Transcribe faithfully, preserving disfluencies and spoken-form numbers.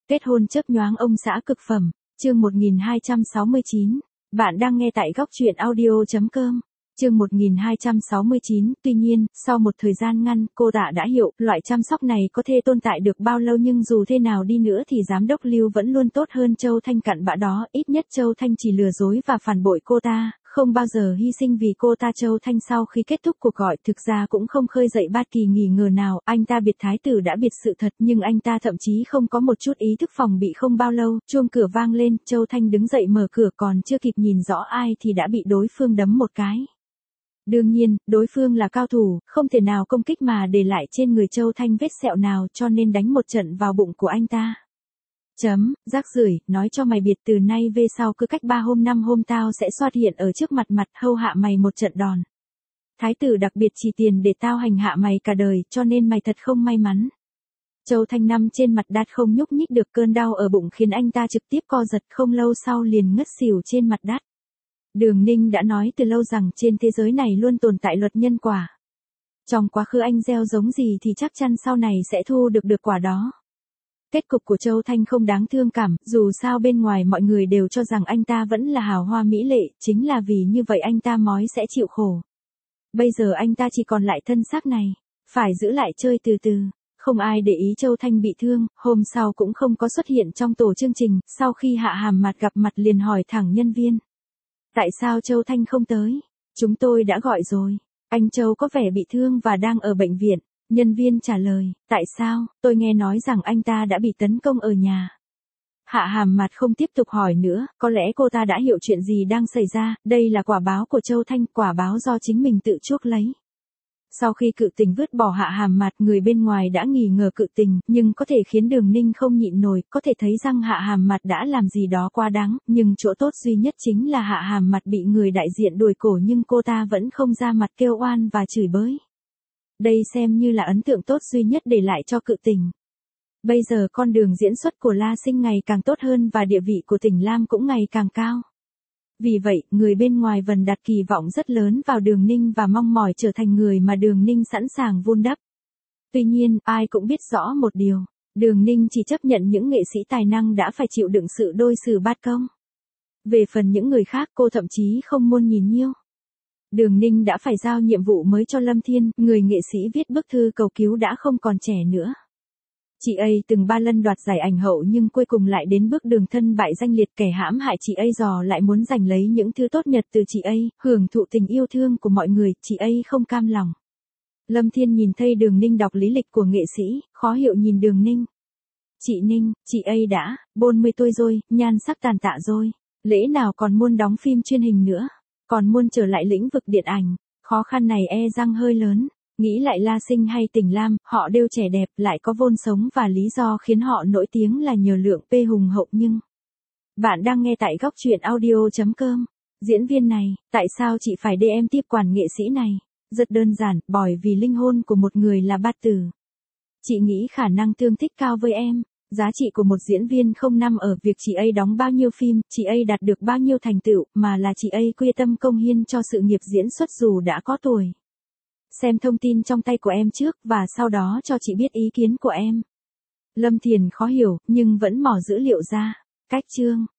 Kết hôn chớp nhoáng ông xã cực phẩm, chương một nghìn hai trăm sáu mươi chín. Bạn đang nghe tại góc truyện audio chấm com. Chương một nghìn hai trăm sáu mươi chín, tuy nhiên, sau một thời gian ngăn, cô Tạ đã hiểu, loại chăm sóc này có thể tồn tại được bao lâu, nhưng dù thế nào đi nữa thì giám đốc Lưu vẫn luôn tốt hơn Châu Thanh cặn bã đó, ít nhất Châu Thanh chỉ lừa dối và phản bội cô ta, không bao giờ hy sinh vì cô ta. Châu Thanh sau khi kết thúc cuộc gọi thực ra cũng không khơi dậy bất kỳ nghi ngờ nào, anh ta biệt thái tử đã biệt sự thật, nhưng anh ta thậm chí không có một chút ý thức phòng bị. Không bao lâu, chuông cửa vang lên, Châu Thanh đứng dậy mở cửa, còn chưa kịp nhìn rõ ai thì đã bị đối phương đấm một cái. Đương nhiên, đối phương là cao thủ, không thể nào công kích mà để lại trên người Châu Thanh vết sẹo nào, cho nên đánh một trận vào bụng của anh ta. Chấm, rác rưởi, nói cho mày biệt từ nay về sau cứ cách ba hôm năm hôm tao sẽ xuất hiện ở trước mặt mặt hâu hạ mày một trận đòn. Thái tử đặc biệt chỉ tiền để tao hành hạ mày cả đời, cho nên mày thật không may mắn. Châu Thanh nằm trên mặt đất không nhúc nhích được, cơn đau ở bụng khiến anh ta trực tiếp co giật, không lâu sau liền ngất xỉu trên mặt đất. Đường Ninh đã nói từ lâu rằng trên thế giới này luôn tồn tại luật nhân quả. Trong quá khứ anh gieo giống gì thì chắc chắn sau này sẽ thu được được quả đó. Kết cục của Châu Thanh không đáng thương cảm, dù sao bên ngoài mọi người đều cho rằng anh ta vẫn là hào hoa mỹ lệ, chính là vì như vậy anh ta mới sẽ chịu khổ. Bây giờ anh ta chỉ còn lại thân xác này, phải giữ lại chơi từ từ. Không ai để ý Châu Thanh bị thương, hôm sau cũng không có xuất hiện trong tổ chương trình, sau khi Hạ Hàm Mạt gặp mặt liền hỏi thẳng nhân viên. Tại sao Châu Thanh không tới? Chúng tôi đã gọi rồi. Anh Châu có vẻ bị thương và đang ở bệnh viện. Nhân viên trả lời, tại sao? Tôi nghe nói rằng anh ta đã bị tấn công ở nhà. Hạ Hàm Mạt không tiếp tục hỏi nữa, có lẽ cô ta đã hiểu chuyện gì đang xảy ra, đây là quả báo của Châu Thanh, quả báo do chính mình tự chuốc lấy. Sau khi Cự Tình vứt bỏ Hạ Hàm Mạt, người bên ngoài đã nghi ngờ Cự Tình, nhưng có thể khiến Đường Ninh không nhịn nổi, có thể thấy rằng Hạ Hàm Mạt đã làm gì đó quá đáng, nhưng chỗ tốt duy nhất chính là Hạ Hàm Mạt bị người đại diện đuổi cổ nhưng cô ta vẫn không ra mặt kêu oan và chửi bới. Đây xem như là ấn tượng tốt duy nhất để lại cho Cự Tình. Bây giờ con đường diễn xuất của La Sinh ngày càng tốt hơn và địa vị của Tỉnh Lam cũng ngày càng cao. Vì vậy, người bên ngoài vần đặt kỳ vọng rất lớn vào Đường Ninh và mong mỏi trở thành người mà Đường Ninh sẵn sàng vun đắp. Tuy nhiên, ai cũng biết rõ một điều, Đường Ninh chỉ chấp nhận những nghệ sĩ tài năng đã phải chịu đựng sự đối xử bát công. Về phần những người khác, cô thậm chí không muốn nhìn nhiêu. Đường Ninh đã phải giao nhiệm vụ mới cho Lâm Thiên, người nghệ sĩ viết bức thư cầu cứu đã không còn trẻ nữa. Chị ấy từng ba lần đoạt giải ảnh hậu nhưng cuối cùng lại đến bước đường thân bại danh liệt, kẻ hãm hại chị ấy dò lại muốn giành lấy những thứ tốt nhất từ chị ấy, hưởng thụ tình yêu thương của mọi người, chị ấy không cam lòng. Lâm Thiên nhìn thấy Đường Ninh đọc lý lịch của nghệ sĩ, khó hiểu nhìn Đường Ninh. Chị Ninh, chị ấy đã bốn mươi tuổi rồi, nhan sắc tàn tạ rồi, lẽ nào còn muốn đóng phim truyền hình nữa, còn muốn trở lại lĩnh vực điện ảnh, khó khăn này e răng hơi lớn. Nghĩ lại La Sinh hay Tỉnh Lam, họ đều trẻ đẹp, lại có vốn sống và lý do khiến họ nổi tiếng là nhờ lượng P hùng hậu nhưng... Bạn đang nghe tại góc truyện audio chấm com. Diễn viên này, tại sao chị phải để em tiếp quản nghệ sĩ này? Rất đơn giản, bởi vì linh hồn của một người là bát tử. Chị nghĩ khả năng tương thích cao với em. Giá trị của một diễn viên không nằm ở việc chị ấy đóng bao nhiêu phim, chị ấy đạt được bao nhiêu thành tựu, mà là chị ấy quyết tâm công hiến cho sự nghiệp diễn xuất dù đã có tuổi. Xem thông tin trong tay của em trước và sau đó cho chị biết ý kiến của em. Lâm Thiền khó hiểu, nhưng vẫn mò dữ liệu ra. Cách chương,